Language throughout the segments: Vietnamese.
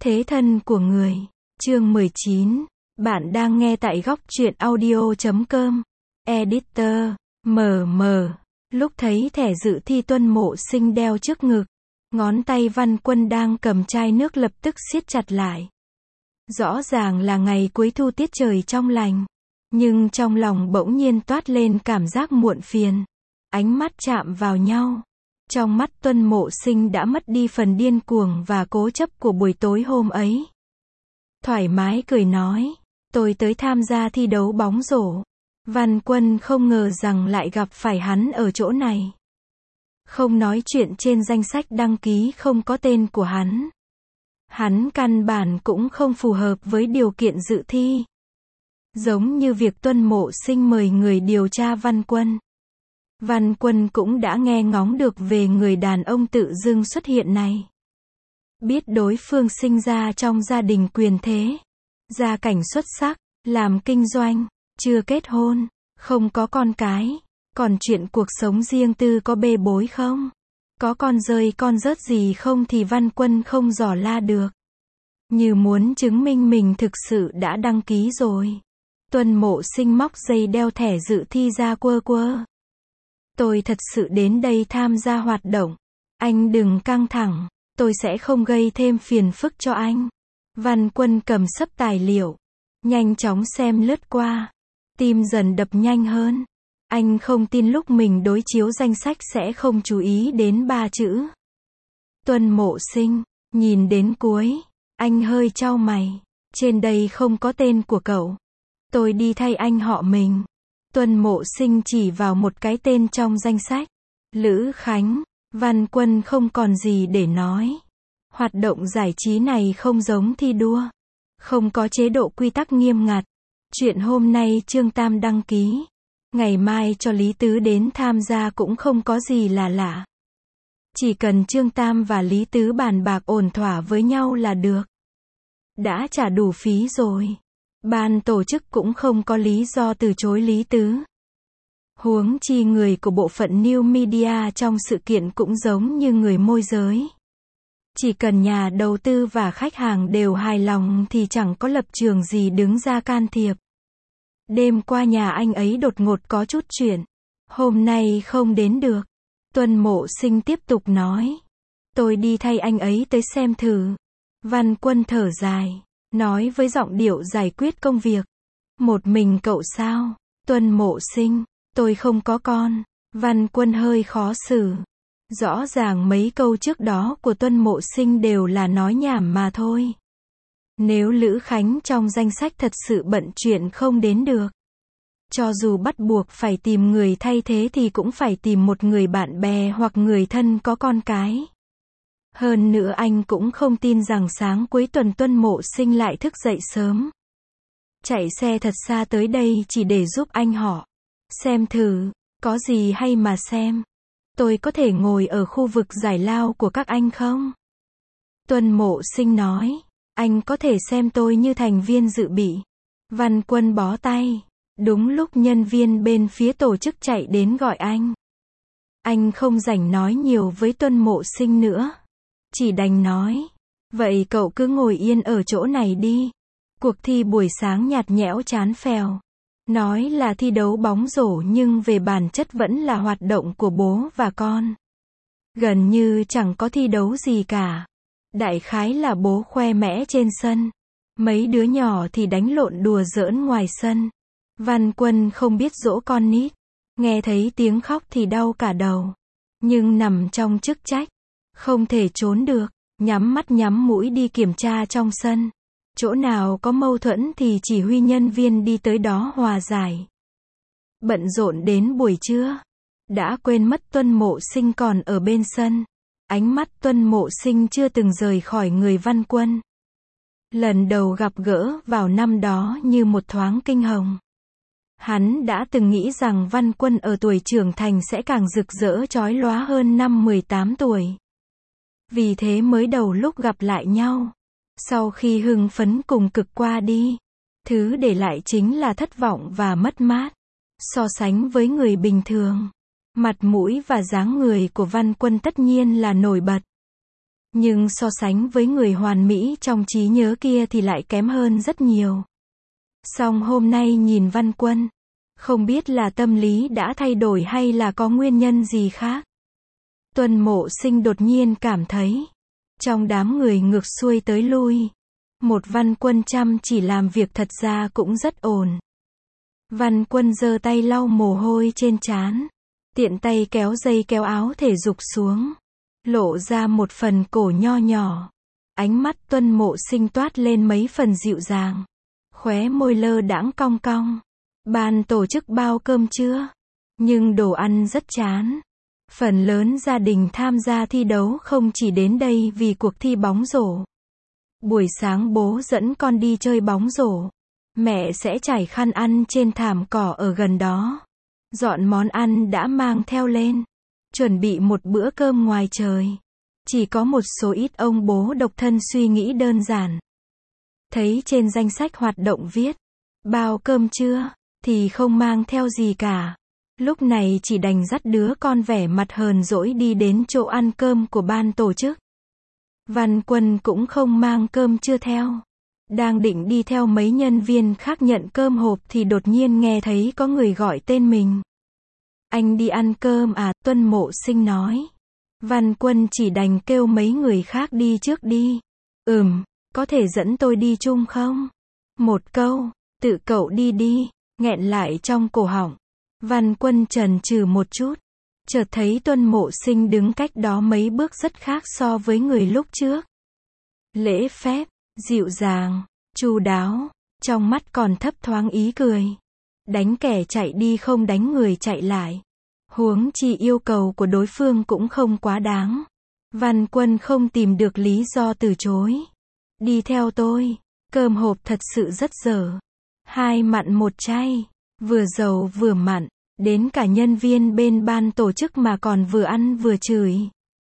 Thế thân của người. Chương 19. Bạn đang nghe tại góc truyện audio.com. Editor. Lúc thấy thẻ dự thi Tuân Mộ Sinh đeo trước ngực, ngón tay Văn Quân đang cầm chai nước lập tức siết chặt lại. Rõ ràng là ngày cuối thu tiết trời trong lành, nhưng trong lòng bỗng nhiên toát lên cảm giác muộn phiền. Ánh mắt chạm vào nhau. Trong mắt Tuân Mộ Sinh đã mất đi phần điên cuồng và cố chấp của buổi tối hôm ấy. Thoải mái cười nói, tôi tới tham gia thi đấu bóng rổ. Văn Quân không ngờ rằng lại gặp phải hắn ở chỗ này. Không nói chuyện trên danh sách đăng ký không có tên của hắn. Hắn căn bản cũng không phù hợp với điều kiện dự thi. Giống như việc Tuân Mộ Sinh mời người điều tra Văn Quân. Văn Quân cũng đã nghe ngóng được về người đàn ông tự dưng xuất hiện này. Biết đối phương sinh ra trong gia đình quyền thế, gia cảnh xuất sắc, làm kinh doanh, chưa kết hôn, không có con cái, còn chuyện cuộc sống riêng tư có bê bối không? Có con rơi con rớt gì không thì Văn Quân không dò la được. Như muốn chứng minh mình thực sự đã đăng ký rồi. Tuân Mộ Sinh móc dây đeo thẻ dự thi ra quơ quơ. Tôi thật sự đến đây tham gia hoạt động. Anh đừng căng thẳng, tôi sẽ không gây thêm phiền phức cho anh. Văn Quân cầm sấp tài liệu, nhanh chóng xem lướt qua. Tim dần đập nhanh hơn. Anh không tin lúc mình đối chiếu danh sách sẽ không chú ý đến 3 chữ. Tuân Mộ Sinh. Nhìn đến cuối, anh hơi chau mày. Trên đây không có tên của cậu. Tôi đi thay anh họ mình. Tuân Mộ Sinh chỉ vào một cái tên trong danh sách. Lữ Khánh. Văn Quân không còn gì để nói. Hoạt động giải trí này không giống thi đua. Không có chế độ quy tắc nghiêm ngặt. Chuyện hôm nay Trương Tam đăng ký. Ngày mai cho Lý Tứ đến tham gia cũng không có gì là lạ. Chỉ cần Trương Tam và Lý Tứ bàn bạc ổn thỏa với nhau là được. Đã trả đủ phí rồi. Ban tổ chức cũng không có lý do từ chối Lý Tứ. Huống chi người của bộ phận New Media trong sự kiện cũng giống như người môi giới. Chỉ cần nhà đầu tư và khách hàng đều hài lòng thì chẳng có lập trường gì đứng ra can thiệp. Đêm qua nhà anh ấy đột ngột có chút chuyện. Hôm nay không đến được. Tuân Mộ Sinh tiếp tục nói. Tôi đi thay anh ấy tới xem thử. Văn Quân thở dài, nói với giọng điệu giải quyết công việc. Một mình cậu sao? Tuân Mộ Sinh. Tôi không có con. Văn Quân hơi khó xử. Rõ ràng mấy câu trước đó của Tuân Mộ Sinh đều là nói nhảm mà thôi. Nếu Lữ Khánh trong danh sách thật sự bận chuyện không đến được, cho dù bắt buộc phải tìm người thay thế thì cũng phải tìm một người bạn bè hoặc người thân có con cái. Hơn nữa anh cũng không tin rằng sáng cuối tuần Tuân Mộ Sinh lại thức dậy sớm, chạy xe thật xa tới đây chỉ để giúp anh họ xem thử. Có gì hay mà xem? Tôi có thể ngồi ở khu vực giải lao của các anh không? Tuân Mộ Sinh nói. Anh có thể xem tôi như thành viên dự bị. Văn Quân bó tay. Đúng lúc nhân viên bên phía tổ chức chạy đến gọi anh. Anh không rảnh nói nhiều với Tuân Mộ Sinh nữa. Chỉ đành nói. Vậy cậu cứ ngồi yên ở chỗ này đi. Cuộc thi buổi sáng nhạt nhẽo chán phèo. Nói là thi đấu bóng rổ nhưng về bản chất vẫn là hoạt động của bố và con. Gần như chẳng có thi đấu gì cả. Đại khái là bố khoe mẽ trên sân. Mấy đứa nhỏ thì đánh lộn đùa giỡn ngoài sân. Văn Quân không biết dỗ con nít. Nghe thấy tiếng khóc thì đau cả đầu. Nhưng nằm trong chức trách, không thể trốn được. Nhắm mắt nhắm mũi đi kiểm tra trong sân. Chỗ nào có mâu thuẫn thì chỉ huy nhân viên đi tới đó hòa giải. Bận rộn đến buổi trưa. Đã quên mất Tuân Mộ Sinh còn ở bên sân. Ánh mắt Tuân Mộ Sinh chưa từng rời khỏi người Văn Quân. Lần đầu gặp gỡ vào năm đó như một thoáng kinh hồng. Hắn đã từng nghĩ rằng Văn Quân ở tuổi trưởng thành sẽ càng rực rỡ chói lóa hơn năm 18 tuổi. Vì thế mới đầu lúc gặp lại nhau, sau khi hưng phấn cùng cực qua đi, thứ để lại chính là thất vọng và mất mát. So sánh với người bình thường, mặt mũi và dáng người của Văn Quân tất nhiên là nổi bật. Nhưng so sánh với người hoàn mỹ trong trí nhớ kia thì lại kém hơn rất nhiều. Song hôm nay nhìn Văn Quân, không biết là tâm lý đã thay đổi hay là có nguyên nhân gì khác. Tuân Mộ Sinh đột nhiên cảm thấy, trong đám người ngược xuôi tới lui, một Văn Quân chăm chỉ làm việc thật ra cũng rất ổn. Văn Quân giơ tay lau mồ hôi trên trán, tiện tay kéo dây kéo áo thể dục xuống, lộ ra một phần cổ nho nhỏ. Ánh mắt Tuân Mộ Sinh toát lên mấy phần dịu dàng, khóe môi lơ đãng cong cong. Ban tổ chức bao cơm chưa? Nhưng đồ ăn rất chán. Phần lớn gia đình tham gia thi đấu không chỉ đến đây vì cuộc thi bóng rổ. Buổi sáng bố dẫn con đi chơi bóng rổ. Mẹ sẽ trải khăn ăn trên thảm cỏ ở gần đó. Dọn món ăn đã mang theo lên. Chuẩn bị một bữa cơm ngoài trời. Chỉ có một số ít ông bố độc thân suy nghĩ đơn giản. Thấy trên danh sách hoạt động viết, bao cơm chưa, thì không mang theo gì cả. Lúc này chỉ đành dắt đứa con vẻ mặt hờn dỗi đi đến chỗ ăn cơm của ban tổ chức. Văn Quân cũng không mang cơm chưa theo. Đang định đi theo mấy nhân viên khác nhận cơm hộp thì đột nhiên nghe thấy có người gọi tên mình. Anh đi ăn cơm à? Tuân Mộ Sinh nói. Văn Quân chỉ đành kêu mấy người khác đi trước đi. Có thể dẫn tôi đi chung không? Một câu, tự cậu đi đi, nghẹn lại trong cổ họng. Văn Quân chần chừ một chút, chợt thấy Tuân Mộ Sinh đứng cách đó mấy bước rất khác so với người lúc trước. Lễ phép, dịu dàng, chu đáo, trong mắt còn thấp thoáng ý cười. Đánh kẻ chạy đi không đánh người chạy lại. Huống chi yêu cầu của đối phương cũng không quá đáng. Văn Quân không tìm được lý do từ chối. Đi theo tôi, cơm hộp thật sự rất dở. 2 mặn 1 chay, vừa dầu vừa mặn, đến cả nhân viên bên ban tổ chức mà còn vừa ăn vừa chửi.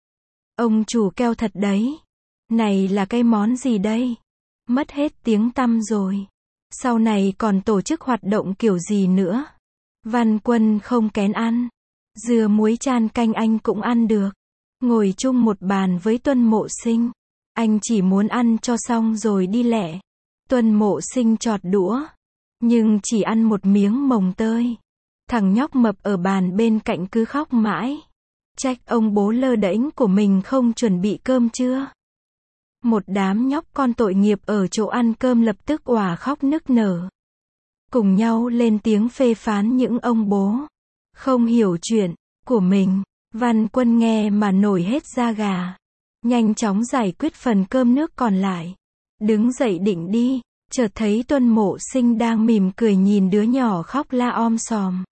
Ông chủ keo thật đấy. Này là cái món gì đây? Mất hết tiếng tăm rồi. Sau này còn tổ chức hoạt động kiểu gì nữa? Văn Quân không kén ăn. Dưa muối chan canh anh cũng ăn được. Ngồi chung một bàn với Tuân Mộ Sinh. Anh chỉ muốn ăn cho xong rồi đi lẹ. Tuân Mộ Sinh chọt đũa. Nhưng chỉ ăn một miếng mồng tơi. Thằng nhóc mập ở bàn bên cạnh cứ khóc mãi. Trách ông bố lơ đễnh của mình không chuẩn bị cơm trưa. Một đám nhóc con tội nghiệp ở chỗ ăn cơm lập tức òa khóc nức nở. Cùng nhau lên tiếng phê phán những ông bố không hiểu chuyện của mình. Văn Quân nghe mà nổi hết da gà. Nhanh chóng giải quyết phần cơm nước còn lại. Đứng dậy định đi, chợt thấy Tuân Mộ Sinh đang mỉm cười nhìn đứa nhỏ khóc la om sòm.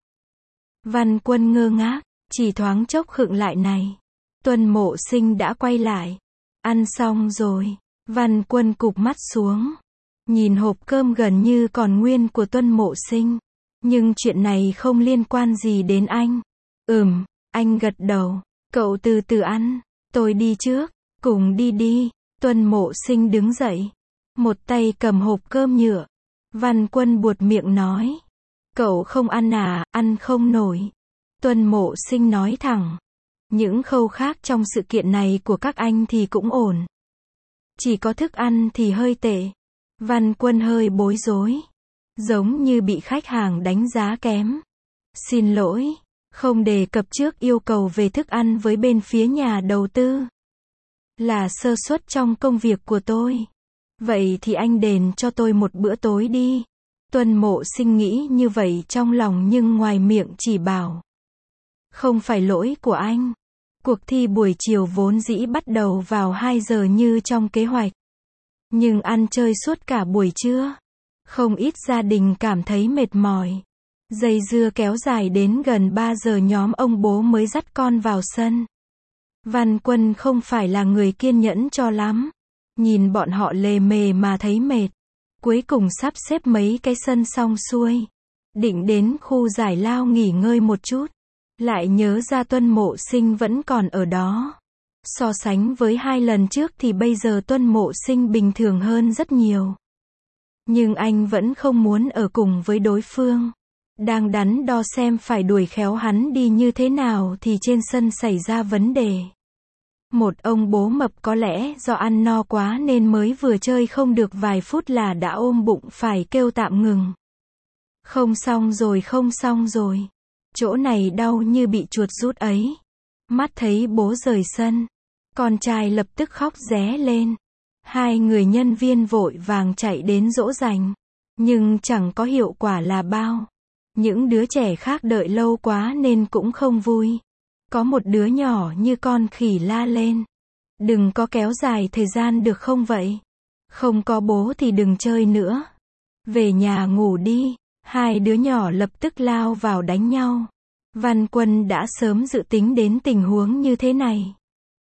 Văn Quân ngơ ngác, chỉ thoáng chốc khựng lại này. Tuân Mộ Sinh đã quay lại. Ăn xong rồi. Văn Quân cụp mắt xuống. Nhìn hộp cơm gần như còn nguyên của Tuân Mộ Sinh. Nhưng chuyện này không liên quan gì đến anh. Anh gật đầu. Cậu từ từ ăn. Tôi đi trước. Cùng đi đi. Tuân Mộ Sinh đứng dậy. Một tay cầm hộp cơm nhựa. Văn Quân buột miệng nói. Cậu không ăn à? Ăn không nổi. Tuân Mộ Sinh nói thẳng. Những khâu khác trong sự kiện này của các anh thì cũng ổn. Chỉ có thức ăn thì hơi tệ. Văn Quân hơi bối rối. Giống như bị khách hàng đánh giá kém. Xin lỗi, không đề cập trước yêu cầu về thức ăn với bên phía nhà đầu tư. Là sơ suất trong công việc của tôi. Vậy thì anh đền cho tôi một bữa tối đi. Tuân Mộ Sinh nghĩ như vậy trong lòng nhưng ngoài miệng chỉ bảo. Không phải lỗi của anh. Cuộc thi buổi chiều vốn dĩ bắt đầu vào 2 giờ như trong kế hoạch. Nhưng ăn chơi suốt cả buổi trưa. Không ít gia đình cảm thấy mệt mỏi. Dây dưa kéo dài đến gần 3 giờ nhóm ông bố mới dắt con vào sân. Văn Quân không phải là người kiên nhẫn cho lắm. Nhìn bọn họ lề mề mà thấy mệt. Cuối cùng sắp xếp mấy cái sân xong xuôi. Định đến khu giải lao nghỉ ngơi một chút. Lại nhớ ra Tuân Mộ Sinh vẫn còn ở đó. So sánh với 2 lần trước thì bây giờ Tuân Mộ Sinh bình thường hơn rất nhiều. Nhưng anh vẫn không muốn ở cùng với đối phương. Đang đắn đo xem phải đuổi khéo hắn đi như thế nào thì trên sân xảy ra vấn đề. Một ông bố mập có lẽ do ăn no quá nên mới vừa chơi không được vài phút là đã ôm bụng phải kêu tạm ngừng. Không xong rồi, không xong rồi. Chỗ này đau như bị chuột rút ấy. Mắt thấy bố rời sân, con trai lập tức khóc ré lên. Hai người nhân viên vội vàng chạy đến dỗ dành. Nhưng chẳng có hiệu quả là bao. Những đứa trẻ khác đợi lâu quá nên cũng không vui. Có một đứa nhỏ như con khỉ la lên. Đừng có kéo dài thời gian được không vậy? Không có bố thì đừng chơi nữa. Về nhà ngủ đi. Hai đứa nhỏ lập tức lao vào đánh nhau. Văn Quân đã sớm dự tính đến tình huống như thế này.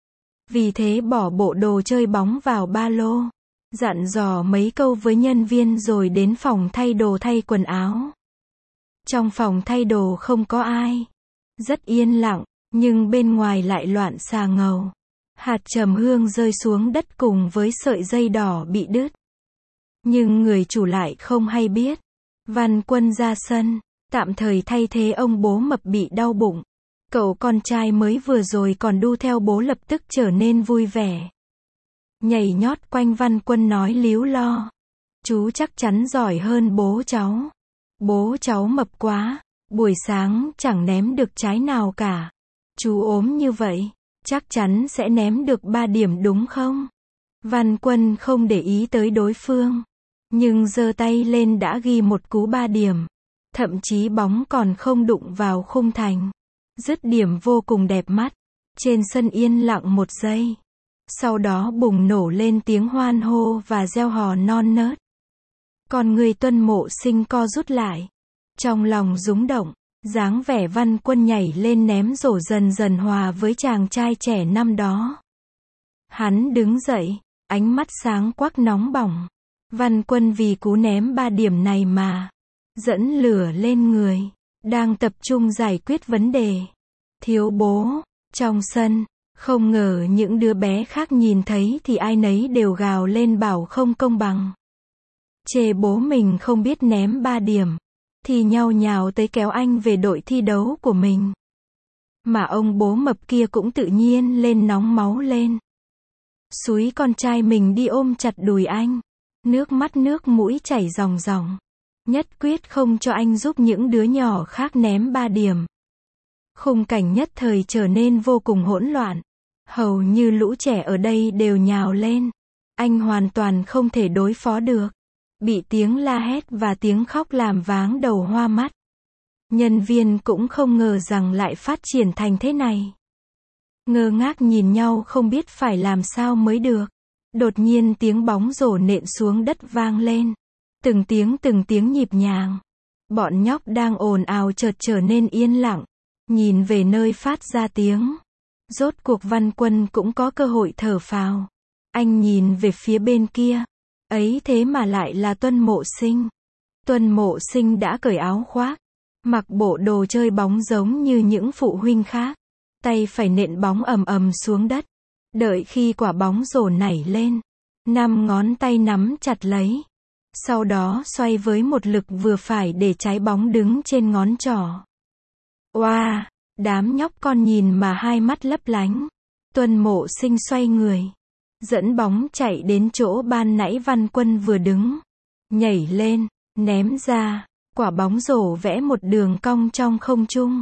Vì thế bỏ bộ đồ chơi bóng vào ba lô. Dặn dò mấy câu với nhân viên rồi đến phòng thay đồ thay quần áo. Trong phòng thay đồ không có ai. Rất yên lặng, nhưng bên ngoài lại loạn xà ngầu. Hạt trầm hương rơi xuống đất cùng với sợi dây đỏ bị đứt. Nhưng người chủ lại không hay biết. Văn Quân ra sân, tạm thời thay thế ông bố mập bị đau bụng. Cậu con trai mới vừa rồi còn đu theo bố lập tức trở nên vui vẻ. Nhảy nhót quanh Văn Quân nói líu lo. Chú chắc chắn giỏi hơn bố cháu. Bố cháu mập quá, buổi sáng chẳng ném được trái nào cả. Chú ốm như vậy, chắc chắn sẽ ném được 3 điểm đúng không? Văn Quân không để ý tới đối phương. Nhưng giơ tay lên đã ghi một cú 3 điểm. Thậm chí bóng còn không đụng vào khung thành. Dứt điểm vô cùng đẹp mắt. Trên sân yên lặng một giây. Sau đó bùng nổ lên tiếng hoan hô và reo hò non nớt. Còn người Tuân Mộ Sinh co rút lại. Trong lòng rúng động, dáng vẻ Văn Quân nhảy lên ném rổ dần dần hòa với chàng trai trẻ năm đó. Hắn đứng dậy, ánh mắt sáng quắc nóng bỏng. Văn Quân vì cú ném 3 điểm này mà dẫn lửa lên người, đang tập trung giải quyết vấn đề. Thiếu bố, trong sân, không ngờ những đứa bé khác nhìn thấy thì ai nấy đều gào lên bảo không công bằng. Chê bố mình không biết ném 3 điểm, thì nhao nhào tới kéo anh về đội thi đấu của mình. Mà ông bố mập kia cũng tự nhiên lên nóng máu lên. Xúi con trai mình đi ôm chặt đùi anh. Nước mắt nước mũi chảy ròng ròng. Nhất quyết không cho anh giúp những đứa nhỏ khác ném 3 điểm. Khung cảnh nhất thời trở nên vô cùng hỗn loạn. Hầu như lũ trẻ ở đây đều nhào lên. Anh hoàn toàn không thể đối phó được. Bị tiếng la hét và tiếng khóc làm váng đầu hoa mắt. Nhân viên cũng không ngờ rằng lại phát triển thành thế này. Ngơ ngác nhìn nhau không biết phải làm sao mới được. Đột nhiên tiếng bóng rổ nện xuống đất vang lên. Từng tiếng nhịp nhàng. Bọn nhóc đang ồn ào chợt trở nên yên lặng. Nhìn về nơi phát ra tiếng. Rốt cuộc Văn Quân cũng có cơ hội thở phào. Anh nhìn về phía bên kia. Ấy thế mà lại là Tuân Mộ Sinh. Tuân Mộ Sinh đã cởi áo khoác. Mặc bộ đồ chơi bóng giống như những phụ huynh khác. Tay phải nện bóng ầm ầm xuống đất. Đợi khi quả bóng rổ nảy lên. 5 ngón tay nắm chặt lấy. Sau đó xoay với một lực vừa phải để trái bóng đứng trên ngón trỏ. Oa, đám nhóc con nhìn mà hai mắt lấp lánh. Tuân Mộ Sinh xoay người. Dẫn bóng chạy đến chỗ ban nãy Văn Quân vừa đứng. Nhảy lên, ném ra. Quả bóng rổ vẽ một đường cong trong không trung.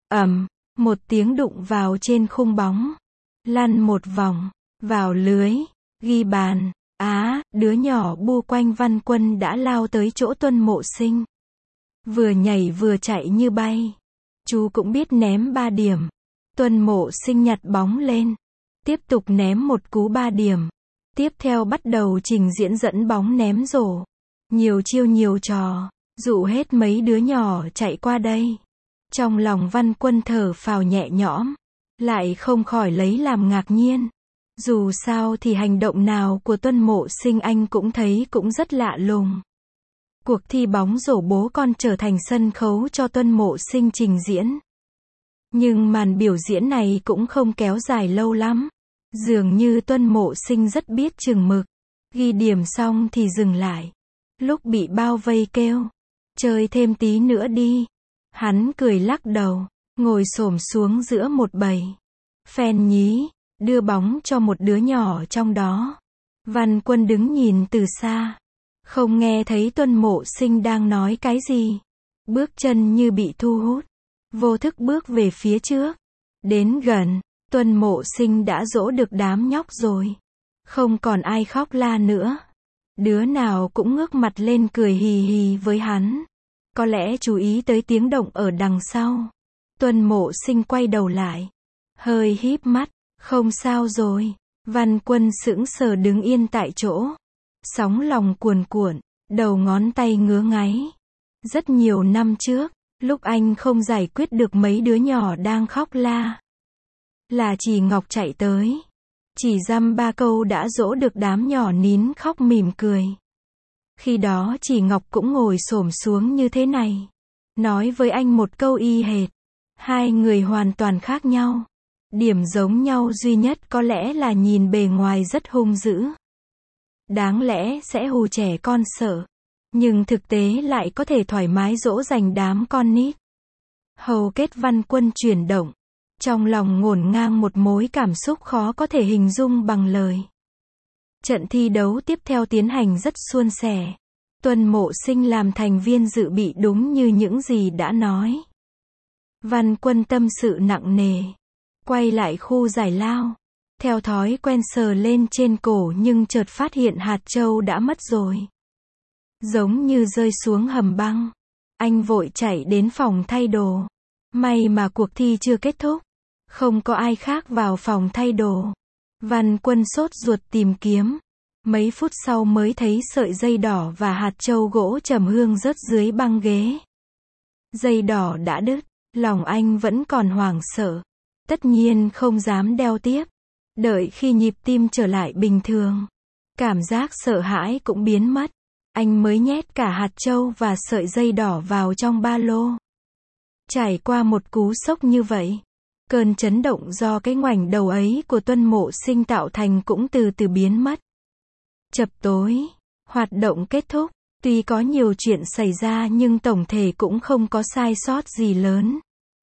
Một tiếng đụng vào trên khung bóng. Lăn một vòng, vào lưới, ghi bàn. Đứa nhỏ bu quanh Văn Quân đã lao tới chỗ Tuân Mộ Sinh. Vừa nhảy vừa chạy như bay. Chú cũng biết ném 3 điểm. Tuân Mộ Sinh nhặt bóng lên. Tiếp tục ném một cú 3 điểm. Tiếp theo bắt đầu trình diễn dẫn bóng ném rổ. Nhiều chiêu nhiều trò. Dụ hết mấy đứa nhỏ chạy qua đây. Trong lòng Văn Quân thở phào nhẹ nhõm. Lại không khỏi lấy làm ngạc nhiên. Dù sao thì hành động nào của Tuân Mộ Sinh anh cũng thấy cũng rất lạ lùng. Cuộc thi bóng rổ bố con trở thành sân khấu cho Tuân Mộ Sinh trình diễn. Nhưng màn biểu diễn này cũng không kéo dài lâu lắm. Dường như Tuân Mộ Sinh rất biết chừng mực. Ghi điểm xong thì dừng lại. Lúc bị bao vây kêu. Chơi thêm tí nữa đi. Hắn cười lắc đầu. Ngồi xổm xuống giữa một bầy fan nhí. đưa bóng cho một đứa nhỏ trong đó. Văn Quân đứng nhìn từ xa, không nghe thấy Tuân Mộ Sinh đang nói cái gì. Bước chân như bị thu hút, vô thức bước về phía trước. Đến gần, Tuân Mộ Sinh đã dỗ được đám nhóc rồi. Không còn ai khóc la nữa. Đứa nào cũng ngước mặt lên cười hì hì với hắn. Có lẽ chú ý tới tiếng động ở đằng sau. Tuân Mộ Sinh quay đầu lại, hơi híp mắt. Không sao rồi. Văn Quân sững sờ đứng yên tại chỗ. Sóng lòng cuồn cuộn, đầu ngón tay ngứa ngáy. Rất nhiều năm trước, lúc anh không giải quyết được mấy đứa nhỏ đang khóc la, là Chỉ Ngọc chạy tới. Chỉ dăm 3 câu đã dỗ được đám nhỏ nín khóc mỉm cười. Khi đó Chỉ Ngọc cũng ngồi xổm xuống như thế này, nói với anh một câu y hệt. Hai người hoàn toàn khác nhau. Điểm giống nhau duy nhất có lẽ là nhìn bề ngoài rất hung dữ. Đáng lẽ sẽ hù trẻ con sợ. Nhưng thực tế lại có thể thoải mái dỗ dành đám con nít. Hầu kết Văn Quân chuyển động. Trong lòng ngổn ngang một mối cảm xúc khó có thể hình dung bằng lời. Trận thi đấu tiếp theo tiến hành rất suôn sẻ. Tuân Mộ Sinh làm thành viên dự bị đúng như những gì đã nói. Văn Quân tâm sự nặng nề. Quay lại khu giải lao. Theo thói quen sờ lên trên cổ nhưng chợt phát hiện hạt châu đã mất rồi. Giống như rơi xuống hầm băng. Anh vội chạy đến phòng thay đồ. May mà cuộc thi chưa kết thúc. Không có ai khác vào phòng thay đồ. Văn Quân sốt ruột tìm kiếm. Mấy phút sau mới thấy sợi dây đỏ và hạt châu gỗ trầm hương rớt dưới băng ghế. Dây đỏ đã đứt. Lòng anh vẫn còn hoảng sợ. Tất nhiên không dám đeo tiếp. Đợi khi nhịp tim trở lại bình thường, cảm giác sợ hãi cũng biến mất. Anh mới nhét cả hạt châu và sợi dây đỏ vào trong ba lô. Trải qua một cú sốc như vậy, cơn chấn động do cái ngoảnh đầu ấy của Tuân Mộ Sinh tạo thành cũng từ từ biến mất. Chập tối, hoạt động kết thúc. Tuy có nhiều chuyện xảy ra nhưng tổng thể cũng không có sai sót gì lớn.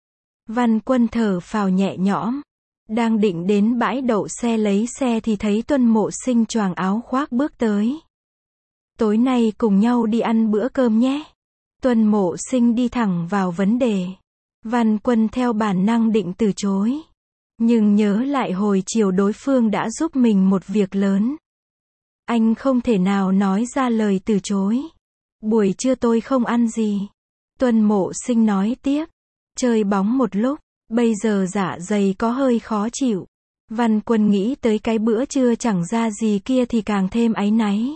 Văn Quân thở phào nhẹ nhõm. Đang định đến bãi đậu xe lấy xe thì thấy Tuân Mộ Sinh choàng áo khoác bước tới. Tối nay cùng nhau đi ăn bữa cơm nhé. Tuân Mộ Sinh đi thẳng vào vấn đề. Văn Quân theo bản năng định từ chối. Nhưng nhớ lại hồi chiều đối phương đã giúp mình một việc lớn. Anh không thể nào nói ra lời từ chối. Buổi trưa tôi không ăn gì. Tuân Mộ Sinh nói tiếp. Chơi bóng một lúc. Bây giờ dạ dày có hơi khó chịu. Văn Quân nghĩ tới cái bữa trưa chẳng ra gì kia thì càng thêm áy náy.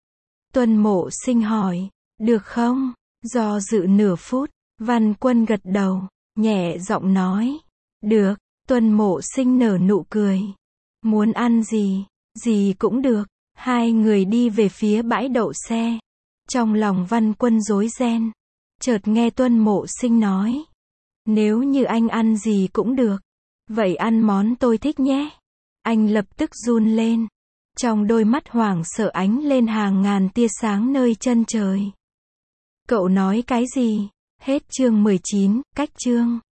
Tuân Mộ Sinh hỏi, được không? Do dự nửa phút, Văn Quân gật đầu, nhẹ giọng nói, được. Tuân Mộ Sinh nở nụ cười. Muốn ăn gì? Gì cũng được. Hai người đi về phía bãi đậu xe. Trong lòng Văn Quân rối ren. Chợt nghe Tuân Mộ Sinh nói. Nếu như anh ăn gì cũng được. Vậy ăn món tôi thích nhé. Anh lập tức run lên. Trong đôi mắt hoảng sợ ánh lên hàng ngàn tia sáng nơi chân trời. Cậu nói cái gì? Hết chương 19, cách chương.